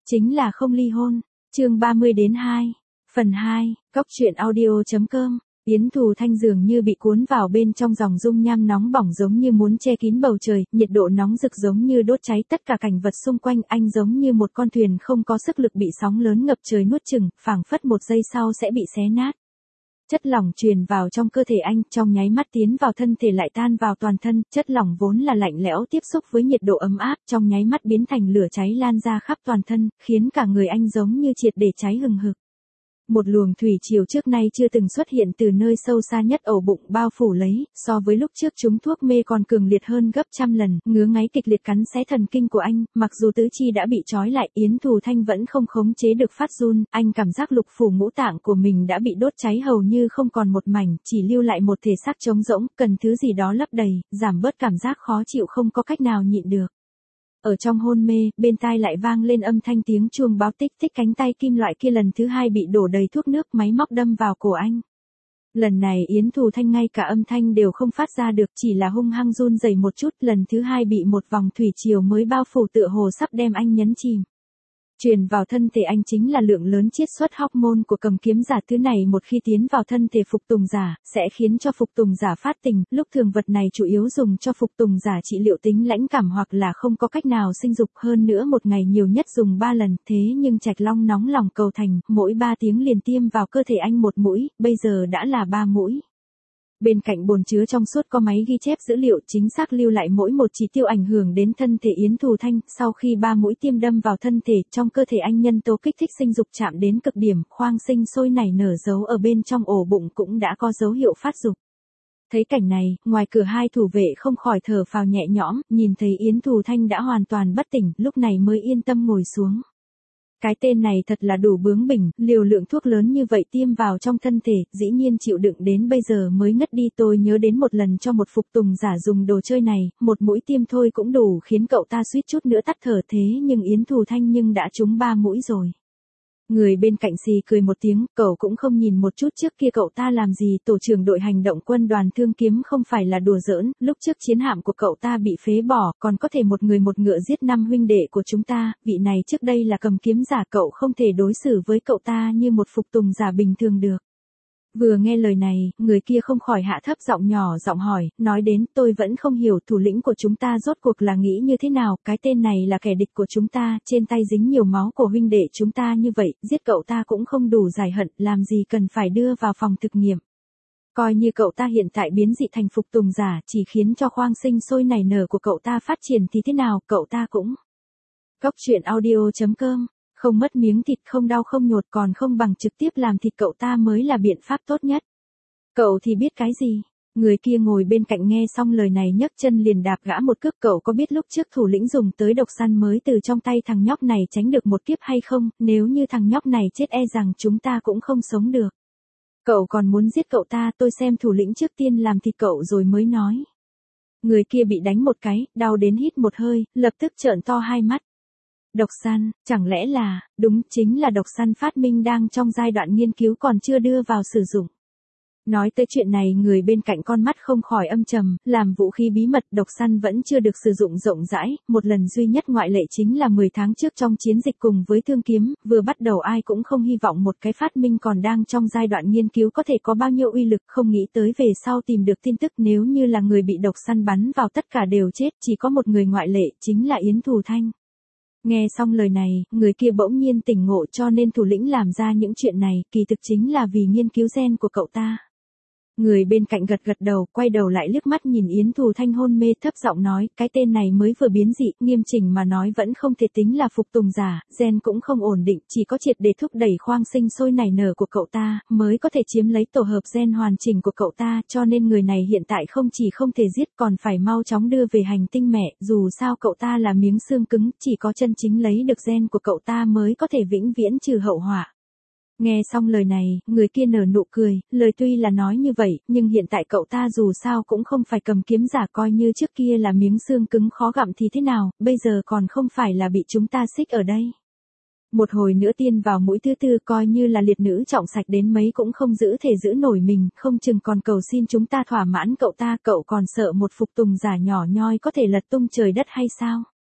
chính là không ly hôn. Chương 30-2. Phần 2, Cóc truyện audio.com. Yến Thù Thanh dường như bị cuốn vào bên trong dòng dung nham nóng bỏng giống như muốn che kín bầu trời, nhiệt độ nóng rực giống như đốt cháy tất cả cảnh vật xung quanh anh giống như một con thuyền không có sức lực bị sóng lớn ngập trời nuốt chửng, phảng phất một giây sau sẽ bị xé nát. Chất lỏng truyền vào trong cơ thể anh, trong nháy mắt tiến vào thân thể lại tan vào toàn thân, chất lỏng vốn là lạnh lẽo tiếp xúc với nhiệt độ ấm áp, trong nháy mắt biến thành lửa cháy lan ra khắp toàn thân, khiến cả người anh giống như triệt để cháy hừng hực. Một luồng thủy triều trước nay chưa từng xuất hiện từ nơi sâu xa nhất ổ bụng bao phủ lấy, so với lúc trước chúng thuốc mê còn cường liệt hơn gấp trăm lần, ngứa ngáy kịch liệt cắn xé thần kinh của anh, mặc dù tứ chi đã bị trói lại, Yến Thù Thanh vẫn không khống chế được phát run, anh cảm giác lục phủ ngũ tạng của mình đã bị đốt cháy hầu như không còn một mảnh, chỉ lưu lại một thể xác trống rỗng, cần thứ gì đó lấp đầy, giảm bớt cảm giác khó chịu không có cách nào nhịn được. Ở trong hôn mê, bên tai lại vang lên âm thanh tiếng chuông báo tích tích, cánh tay kim loại kia lần thứ hai bị đổ đầy thuốc nước, máy móc đâm vào cổ anh. Lần này Yến Thù Thanh ngay cả âm thanh đều không phát ra được, chỉ là hung hăng run rẩy một chút, lần thứ hai bị một vòng thủy triều mới bao phủ tựa hồ sắp đem anh nhấn chìm. Truyền vào thân thể anh chính là lượng lớn chiết xuất hormone của cầm kiếm giả, thứ này một khi tiến vào thân thể phục tùng giả, sẽ khiến cho phục tùng giả phát tình, lúc thường vật này chủ yếu dùng cho phục tùng giả trị liệu tính lãnh cảm hoặc là không có cách nào sinh dục, hơn nữa một ngày nhiều nhất dùng 3 lần, thế nhưng Trạch Long nóng lòng cầu thành, mỗi 3 tiếng liền tiêm vào cơ thể anh một mũi, bây giờ đã là 3 mũi. Bên cạnh bồn chứa trong suốt có máy ghi chép dữ liệu chính xác lưu lại mỗi một chỉ tiêu ảnh hưởng đến thân thể Yến Thù Thanh, sau khi 3 mũi tiêm đâm vào thân thể, trong cơ thể anh nhân tố kích thích sinh dục chạm đến cực điểm, khoang sinh sôi nảy nở giấu ở bên trong ổ bụng cũng đã có dấu hiệu phát dục. Thấy cảnh này, ngoài cửa hai thủ vệ không khỏi thở phào nhẹ nhõm, nhìn thấy Yến Thù Thanh đã hoàn toàn bất tỉnh, lúc này mới yên tâm ngồi xuống. Cái tên này thật là đủ bướng bỉnh, liều lượng thuốc lớn như vậy tiêm vào trong thân thể, dĩ nhiên chịu đựng đến bây giờ mới ngất đi. Tôi nhớ đến một lần cho một phục tùng giả dùng đồ chơi này, một mũi tiêm thôi cũng đủ khiến cậu ta suýt chút nữa tắt thở, thế nhưng Yến Thù Thanh nhưng đã trúng 3 mũi rồi. Người bên cạnh xì cười một tiếng, cậu cũng không nhìn một chút trước kia cậu ta làm gì, tổ trưởng đội hành động quân đoàn Thương Kiếm không phải là đùa giỡn, lúc trước chiến hạm của cậu ta bị phế bỏ, còn có thể một người một ngựa giết 5 huynh đệ của chúng ta, vị này trước đây là cầm kiếm giả, cậu không thể đối xử với cậu ta như một phục tùng giả bình thường được. Vừa nghe lời này, người kia không khỏi hạ thấp giọng nhỏ giọng hỏi, nói đến tôi vẫn không hiểu thủ lĩnh của chúng ta rốt cuộc là nghĩ như thế nào, cái tên này là kẻ địch của chúng ta, trên tay dính nhiều máu của huynh đệ chúng ta như vậy, giết cậu ta cũng không đủ giải hận, làm gì cần phải đưa vào phòng thực nghiệm. Coi như cậu ta hiện tại biến dị thành phục tùng giả, chỉ khiến cho khoang sinh sôi nảy nở của cậu ta phát triển thì thế nào, cậu ta cũng. Cóc truyện audio.com. Không mất miếng thịt, không đau không nhột, còn không bằng trực tiếp làm thịt cậu ta mới là biện pháp tốt nhất. Cậu thì biết cái gì? Người kia ngồi bên cạnh nghe xong lời này nhấc chân liền đạp gã một cước. Cậu có biết lúc trước thủ lĩnh dùng tới độc săn mới từ trong tay thằng nhóc này tránh được một kiếp hay không? Nếu như thằng nhóc này chết e rằng chúng ta cũng không sống được. Cậu còn muốn giết cậu ta, tôi xem thủ lĩnh trước tiên làm thịt cậu rồi mới nói. Người kia bị đánh một cái, đau đến hít một hơi, lập tức trợn to hai mắt. Độc săn, chẳng lẽ là, đúng chính là độc săn phát minh đang trong giai đoạn nghiên cứu còn chưa đưa vào sử dụng. Nói tới chuyện này người bên cạnh con mắt không khỏi âm trầm, làm vũ khí bí mật độc săn vẫn chưa được sử dụng rộng rãi, một lần duy nhất ngoại lệ chính là 10 tháng trước trong chiến dịch cùng với Thương Kiếm, vừa bắt đầu ai cũng không hy vọng một cái phát minh còn đang trong giai đoạn nghiên cứu có thể có bao nhiêu uy lực, không nghĩ tới về sau tìm được tin tức nếu như là người bị độc săn bắn vào tất cả đều chết, chỉ có một người ngoại lệ chính là Yến Thù Thanh. Nghe xong lời này, người kia bỗng nhiên tỉnh ngộ cho nên thủ lĩnh làm ra những chuyện này, kỳ thực chính là vì nghiên cứu gen của cậu ta. Người bên cạnh gật gật đầu, quay đầu lại liếc mắt nhìn Yến Thù Thanh hôn mê thấp giọng nói, cái tên này mới vừa biến dị, nghiêm chỉnh mà nói vẫn không thể tính là phục tùng giả, gen cũng không ổn định, chỉ có triệt để thúc đẩy khoang sinh sôi nảy nở của cậu ta, mới có thể chiếm lấy tổ hợp gen hoàn chỉnh của cậu ta, cho nên người này hiện tại không chỉ không thể giết còn phải mau chóng đưa về hành tinh mẹ, dù sao cậu ta là miếng xương cứng, chỉ có chân chính lấy được gen của cậu ta mới có thể vĩnh viễn trừ hậu họa. Nghe xong lời này, người kia nở nụ cười, lời tuy là nói như vậy, nhưng hiện tại cậu ta dù sao cũng không phải cầm kiếm giả, coi như trước kia là miếng xương cứng khó gặm thì thế nào, bây giờ còn không phải là bị chúng ta xích ở đây. Một hồi nữa tiên vào mũi thứ tư coi như là liệt nữ trọng sạch đến mấy cũng không giữ thể giữ nổi mình, không chừng còn cầu xin chúng ta thỏa mãn cậu ta, cậu còn sợ một phục tùng giả nhỏ nhoi có thể lật tung trời đất hay sao?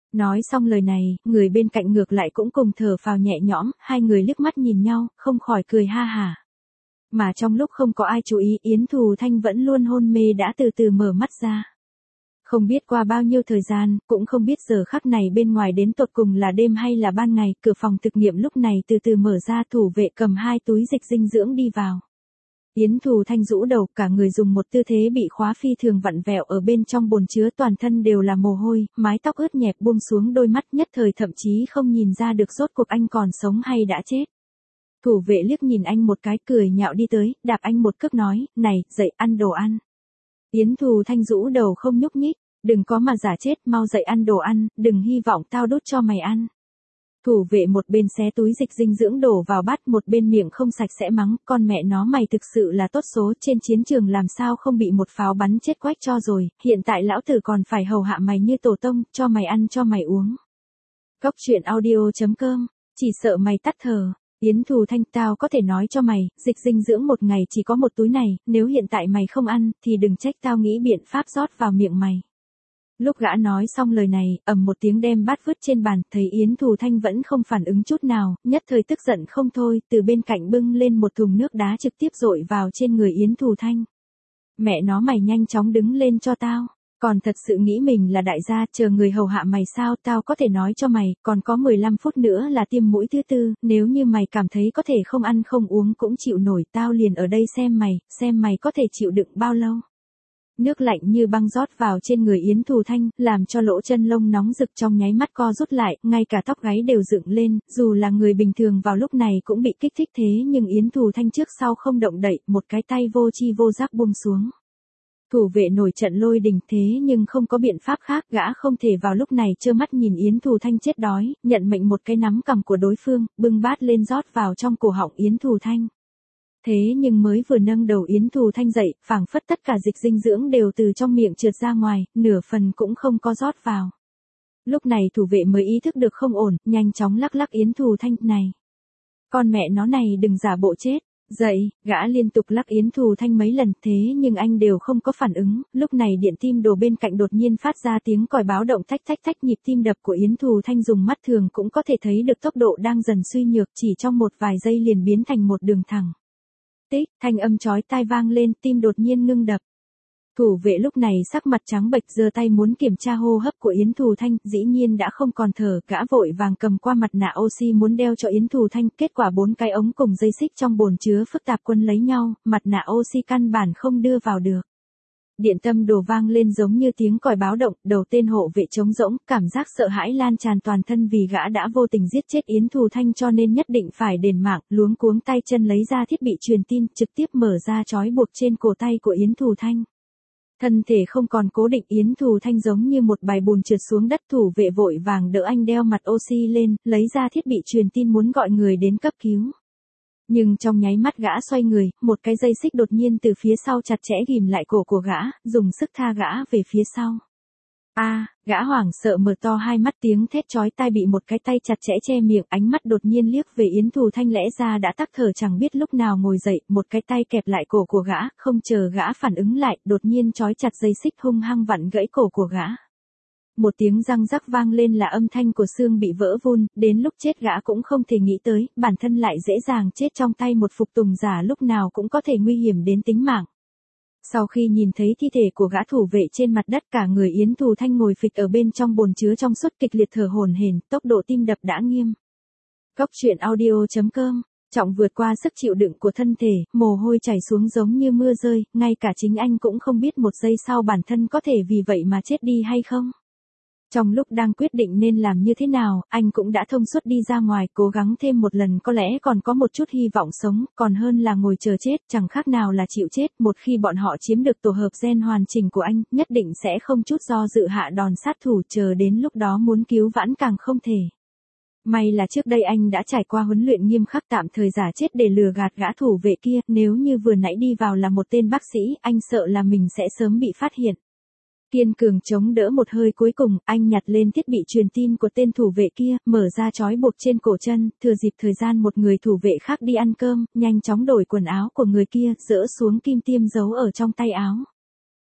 Nói xong lời này, người bên cạnh ngược lại cũng cùng thở phào nhẹ nhõm, hai người liếc mắt nhìn nhau, không khỏi cười ha hả. Mà trong lúc không có ai chú ý, Yến Thù Thanh vẫn luôn hôn mê đã từ từ mở mắt ra. Không biết qua bao nhiêu thời gian, cũng không biết giờ khắc này bên ngoài đến tột cùng là đêm hay là ban ngày, cửa phòng thực nghiệm lúc này từ từ mở ra, thủ vệ cầm 2 túi dịch dinh dưỡng đi vào. Yến Thù Thanh rũ đầu, cả người dùng một tư thế bị khóa phi thường vặn vẹo ở bên trong bồn chứa, toàn thân đều là mồ hôi, mái tóc ướt nhẹp buông xuống đôi mắt, nhất thời thậm chí không nhìn ra được rốt cuộc anh còn sống hay đã chết. Thủ vệ liếc nhìn anh một cái, cười nhạo đi tới, đạp anh một cước nói, này, dậy ăn đồ ăn. Yến Thù Thanh rũ đầu không nhúc nhích, đừng có mà giả chết, mau dậy ăn đồ ăn, đừng hy vọng tao đút cho mày ăn. Thủ vệ một bên xé túi dịch dinh dưỡng đổ vào bát, một bên miệng không sạch sẽ mắng, con mẹ nó mày thực sự là tốt số, trên chiến trường làm sao không bị một pháo bắn chết quách cho rồi, hiện tại lão tử còn phải hầu hạ mày như tổ tông, cho mày ăn cho mày uống. Cóc truyện audio.com, chỉ sợ mày tắt thở. Yến Thù Thanh, tao có thể nói cho mày, dịch dinh dưỡng một ngày chỉ có một túi này, nếu hiện tại mày không ăn, thì đừng trách tao nghĩ biện pháp rót vào miệng mày. Lúc gã nói xong lời này, ầm một tiếng đem bát vứt trên bàn, thấy Yến Thù Thanh vẫn không phản ứng chút nào, nhất thời tức giận không thôi, từ bên cạnh bưng lên một thùng nước đá trực tiếp dội vào trên người Yến Thù Thanh. Mẹ nó mày nhanh chóng đứng lên cho tao. Còn thật sự nghĩ mình là đại gia, chờ người hầu hạ mày sao, tao có thể nói cho mày, còn có 15 phút nữa là tiêm mũi thứ 4, nếu như mày cảm thấy có thể không ăn không uống cũng chịu nổi, tao liền ở đây xem mày có thể chịu đựng bao lâu. Nước lạnh như băng rót vào trên người Yến Thù Thanh, làm cho lỗ chân lông nóng rực trong nháy mắt co rút lại, ngay cả tóc gáy đều dựng lên, dù là người bình thường vào lúc này cũng bị kích thích thế nhưng Yến Thù Thanh trước sau không động đậy, một cái tay vô chi vô giác buông xuống. Thủ vệ nổi trận lôi đình thế nhưng không có biện pháp khác, gã không thể vào lúc này trơ mắt nhìn Yến Thù Thanh chết đói, nhận mệnh một cái nắm cằm của đối phương, bưng bát lên rót vào trong cổ họng Yến Thù Thanh. Thế nhưng mới vừa nâng đầu Yến Thù Thanh dậy, phảng phất tất cả dịch dinh dưỡng đều từ trong miệng trượt ra ngoài, nửa phần cũng không có rót vào. Lúc này thủ vệ mới ý thức được không ổn, nhanh chóng lắc lắc Yến Thù Thanh, này. Con mẹ nó này đừng giả bộ chết. Dậy, gã liên tục lắc Yến Thù Thanh mấy lần thế nhưng anh đều không có phản ứng, lúc này điện tim đồ bên cạnh đột nhiên phát ra tiếng còi báo động thách thách thách, nhịp tim đập của Yến Thù Thanh dùng mắt thường cũng có thể thấy được tốc độ đang dần suy nhược, chỉ trong một vài giây liền biến thành một đường thẳng. Tích, thanh âm chói tai vang lên, tim đột nhiên ngưng đập. Thủ vệ lúc này sắc mặt trắng bệch giơ tay muốn kiểm tra hô hấp của Yến Thù Thanh, dĩ nhiên đã không còn thở, gã vội vàng cầm qua mặt nạ oxy muốn đeo cho Yến Thù Thanh, kết quả 4 cái ống cùng dây xích trong bồn chứa phức tạp quấn lấy nhau, mặt nạ oxy căn bản không đưa vào được. Điện tâm đồ vang lên giống như tiếng còi báo động, đầu tên hộ vệ trống rỗng, cảm giác sợ hãi lan tràn toàn thân vì gã đã vô tình giết chết Yến Thù Thanh cho nên nhất định phải đền mạng, luống cuống tay chân lấy ra thiết bị truyền tin, trực tiếp mở ra trói buộc trên cổ tay của Yến Thù Thanh. Thân thể không còn cố định, Yến Thù Thanh giống như một bài bùn trượt xuống đất, thủ vệ vội vàng đỡ anh đeo mặt oxy lên, lấy ra thiết bị truyền tin muốn gọi người đến cấp cứu. Nhưng trong nháy mắt gã xoay người, một cái dây xích đột nhiên từ phía sau chặt chẽ ghìm lại cổ của gã, dùng sức tha gã về phía sau. Gã hoảng sợ mở to hai mắt, tiếng thét chói tai bị một cái tay chặt chẽ che miệng, ánh mắt đột nhiên liếc về Yến Thù Thanh lẽ ra đã tắc thở chẳng biết lúc nào ngồi dậy, một cái tay kẹp lại cổ của gã, không chờ gã phản ứng lại, đột nhiên trói chặt dây xích hung hăng vặn gãy cổ của gã. Một tiếng răng rắc vang lên là âm thanh của xương bị vỡ vun, đến lúc chết gã cũng không thể nghĩ tới, bản thân lại dễ dàng chết trong tay một phục tùng giả lúc nào cũng có thể nguy hiểm đến tính mạng. Sau khi nhìn thấy thi thể của gã thủ vệ trên mặt đất, cả người Yến Thù Thanh ngồi phịch ở bên trong bồn chứa trong suốt kịch liệt thở hổn hển, tốc độ tim đập đã nghiêm. Cóc truyện audio.com, trọng vượt qua sức chịu đựng của thân thể, mồ hôi chảy xuống giống như mưa rơi, ngay cả chính anh cũng không biết một giây sau bản thân có thể vì vậy mà chết đi hay không. Trong lúc đang quyết định nên làm như thế nào, anh cũng đã thông suốt đi ra ngoài, cố gắng thêm một lần có lẽ còn có một chút hy vọng sống, còn hơn là ngồi chờ chết, chẳng khác nào là chịu chết. Một khi bọn họ chiếm được tổ hợp gen hoàn chỉnh của anh, nhất định sẽ không chút do dự hạ đòn sát thủ, chờ đến lúc đó muốn cứu vãn càng không thể. May là trước đây anh đã trải qua huấn luyện nghiêm khắc, tạm thời giả chết để lừa gạt gã thủ vệ kia, nếu như vừa nãy đi vào là một tên bác sĩ, anh sợ là mình sẽ sớm bị phát hiện. Kiên cường chống đỡ một hơi cuối cùng, anh nhặt lên thiết bị truyền tin của tên thủ vệ kia, mở ra trói buộc trên cổ chân, thừa dịp thời gian một người thủ vệ khác đi ăn cơm, nhanh chóng đổi quần áo của người kia, dỡ xuống kim tiêm giấu ở trong tay áo.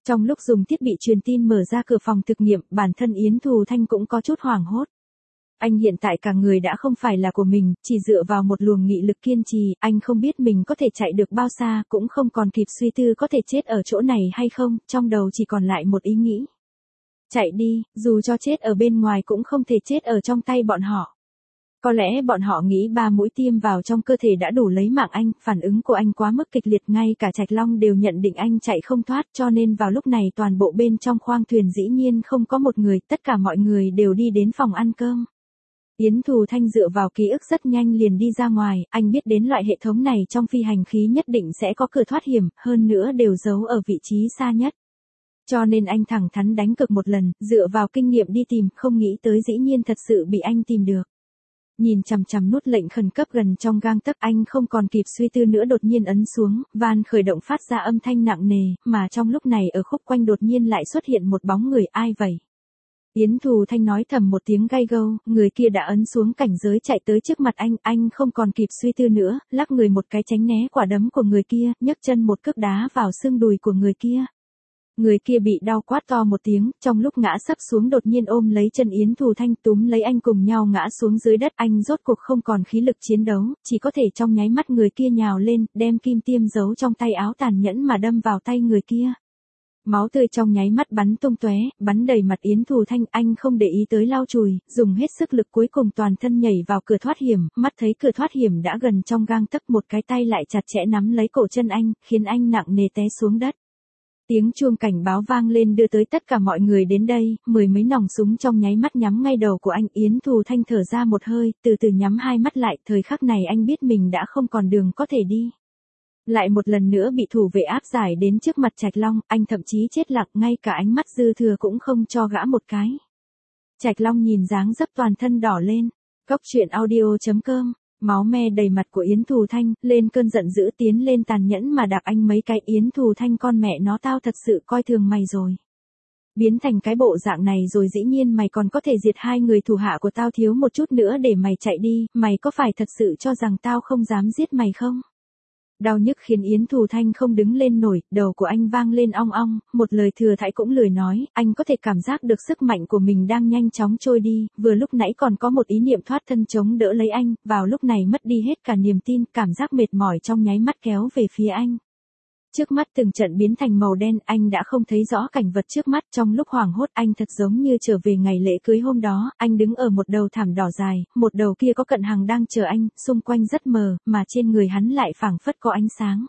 Trong lúc dùng thiết bị truyền tin mở ra cửa phòng thực nghiệm, bản thân Yến Thù Thanh cũng có chút hoảng hốt. Anh hiện tại cả người đã không phải là của mình, chỉ dựa vào một luồng nghị lực kiên trì, anh không biết mình có thể chạy được bao xa, cũng không còn kịp suy tư có thể chết ở chỗ này hay không, trong đầu chỉ còn lại một ý nghĩ. Chạy đi, dù cho chết ở bên ngoài cũng không thể chết ở trong tay bọn họ. Có lẽ bọn họ nghĩ 3 mũi tiêm vào trong cơ thể đã đủ lấy mạng anh, phản ứng của anh quá mức kịch liệt, ngay cả Trạch Long đều nhận định anh chạy không thoát, cho nên vào lúc này toàn bộ bên trong khoang thuyền dĩ nhiên không có một người, tất cả mọi người đều đi đến phòng ăn cơm. Yến Thù Thanh dựa vào ký ức rất nhanh liền đi ra ngoài, anh biết đến loại hệ thống này trong phi hành khí nhất định sẽ có cửa thoát hiểm, hơn nữa đều giấu ở vị trí xa nhất. Cho nên anh thẳng thắn đánh cược một lần, dựa vào kinh nghiệm đi tìm, không nghĩ tới dĩ nhiên thật sự bị anh tìm được. Nhìn chằm chằm nút lệnh khẩn cấp gần trong gang tấc, anh không còn kịp suy tư nữa đột nhiên ấn xuống, van khởi động phát ra âm thanh nặng nề, mà trong lúc này ở khúc quanh đột nhiên lại xuất hiện một bóng người, ai vậy? Yến Thù Thanh nói thầm một tiếng gay gâu, người kia đã ấn xuống cảnh giới chạy tới trước mặt anh không còn kịp suy tư nữa, lắc người một cái tránh né quả đấm của người kia, nhấc chân một cước đá vào xương đùi của người kia. Người kia bị đau quát to một tiếng, trong lúc ngã sấp xuống đột nhiên ôm lấy chân Yến Thù Thanh túm lấy anh cùng nhau ngã xuống dưới đất, anh rốt cuộc không còn khí lực chiến đấu, chỉ có thể trong nháy mắt người kia nhào lên, đem kim tiêm giấu trong tay áo tàn nhẫn mà đâm vào tay người kia. Máu tươi trong nháy mắt bắn tung tóe, bắn đầy mặt Yến Thù Thanh, anh không để ý tới lau chùi, dùng hết sức lực cuối cùng toàn thân nhảy vào cửa thoát hiểm, mắt thấy cửa thoát hiểm đã gần trong gang tấc, một cái tay lại chặt chẽ nắm lấy cổ chân anh, khiến anh nặng nề té xuống đất. Tiếng chuông cảnh báo vang lên đưa tới tất cả mọi người đến đây, 10 mấy nòng súng trong nháy mắt nhắm ngay đầu của anh. Yến Thù Thanh thở ra một hơi, từ từ nhắm hai mắt lại, thời khắc này anh biết mình đã không còn đường có thể đi. Lại một lần nữa bị thủ vệ áp giải đến trước mặt Trạch Long, anh thậm chí chết lặng, ngay cả ánh mắt dư thừa cũng không cho gã một cái. Trạch Long nhìn dáng dấp toàn thân đỏ lên. Cốc truyện audio.com. Máu me đầy mặt của Yến Thù Thanh, lên cơn giận dữ tiến lên tàn nhẫn mà đạp anh mấy cái. Yến Thù Thanh, con mẹ nó, tao thật sự coi thường mày rồi. Biến thành cái bộ dạng này rồi dĩ nhiên mày còn có thể diệt 2 người thủ hạ của tao, thiếu một chút nữa để mày chạy đi, mày có phải thật sự cho rằng tao không dám giết mày không? Đau nhức khiến Yến Thù Thanh không đứng lên nổi, đầu của anh vang lên ong ong, một lời thừa thãi cũng lười nói, anh có thể cảm giác được sức mạnh của mình đang nhanh chóng trôi đi, vừa lúc nãy còn có một ý niệm thoát thân chống đỡ lấy anh, vào lúc này mất đi hết cả niềm tin, cảm giác mệt mỏi trong nháy mắt kéo về phía anh. Trước mắt từng trận biến thành màu đen, anh đã không thấy rõ cảnh vật trước mắt, trong lúc hoảng hốt anh thật giống như trở về ngày lễ cưới hôm đó, anh đứng ở một đầu thảm đỏ dài, một đầu kia có Cận Hằng đang chờ anh, xung quanh rất mờ, mà trên người hắn lại phảng phất có ánh sáng.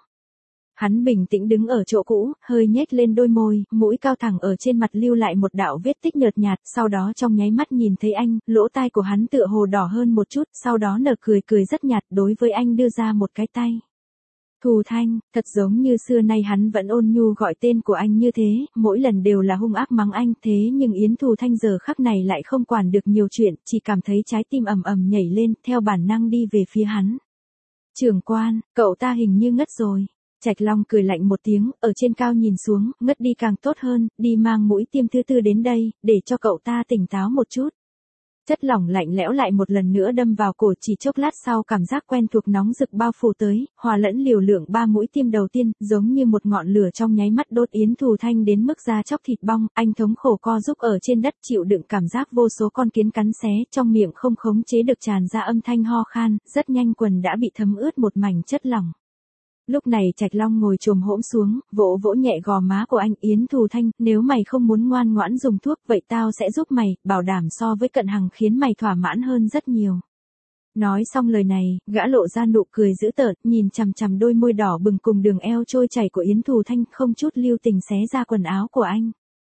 Hắn bình tĩnh đứng ở chỗ cũ, hơi nhếch lên đôi môi, mũi cao thẳng ở trên mặt lưu lại một đạo vết tích nhợt nhạt, sau đó trong nháy mắt nhìn thấy anh, lỗ tai của hắn tựa hồ đỏ hơn một chút, sau đó nở cười rất nhạt, đối với anh đưa ra một cái tay. Thù Thanh, thật giống như xưa nay hắn vẫn ôn nhu gọi tên của anh như thế, mỗi lần đều là hung ác mắng anh, thế nhưng Yến Thù Thanh giờ khắc này lại không quản được nhiều chuyện, chỉ cảm thấy trái tim ầm ầm nhảy lên, theo bản năng đi về phía hắn. Trưởng quan, cậu ta hình như ngất rồi. Trạch Long cười lạnh một tiếng, ở trên cao nhìn xuống, ngất đi càng tốt hơn, đi mang mũi tiêm thứ 4 đến đây, để cho cậu ta tỉnh táo một chút. Chất lỏng lạnh lẽo lại một lần nữa đâm vào cổ, chỉ chốc lát sau cảm giác quen thuộc nóng rực bao phủ tới, hòa lẫn liều lượng 3 mũi tiêm đầu tiên, giống như một ngọn lửa trong nháy mắt đốt Yến Thù Thanh đến mức da chóc thịt bong, anh thống khổ co rúm ở trên đất chịu đựng cảm giác vô số con kiến cắn xé, trong miệng không khống chế được tràn ra âm thanh ho khan, rất nhanh quần đã bị thấm ướt một mảnh chất lỏng. Lúc này Trạch Long ngồi chồm hổm xuống, vỗ vỗ nhẹ gò má của anh. Yến Thù Thanh, nếu mày không muốn ngoan ngoãn dùng thuốc, vậy tao sẽ giúp mày, bảo đảm so với Cận Hằng khiến mày thỏa mãn hơn rất nhiều. Nói xong lời này, gã lộ ra nụ cười dữ tợn, nhìn chằm chằm đôi môi đỏ bừng cùng đường eo trôi chảy của Yến Thù Thanh, không chút lưu tình xé ra quần áo của anh.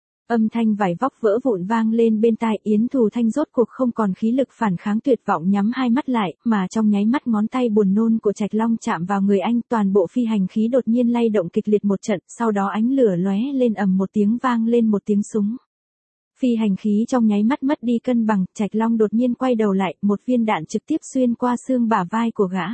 Âm thanh vải vóc vỡ vụn vang lên bên tai. Yến Thù Thanh rốt cuộc không còn khí lực phản kháng, tuyệt vọng nhắm hai mắt lại, mà trong nháy mắt ngón tay buồn nôn của Trạch Long chạm vào người anh, toàn bộ phi hành khí đột nhiên lay động kịch liệt một trận, sau đó ánh lửa lóe lên, ầm một tiếng vang lên một tiếng súng. Phi hành khí trong nháy mắt mất đi cân bằng, Trạch Long đột nhiên quay đầu lại, một viên đạn trực tiếp xuyên qua xương bả vai của gã.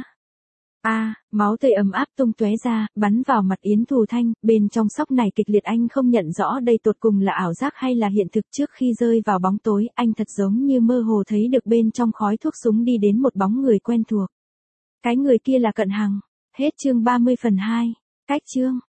Máu tươi ấm áp tung tóe ra, bắn vào mặt Yến Thù Thanh, bên trong sốc này kịch liệt, anh không nhận rõ đây tột cùng là ảo giác hay là hiện thực. Trước khi rơi vào bóng tối, anh thật giống như mơ hồ thấy được bên trong khói thuốc súng đi đến một bóng người quen thuộc. Cái người kia là Cận Hằng. Hết chương 30 phần 2. Cách chương.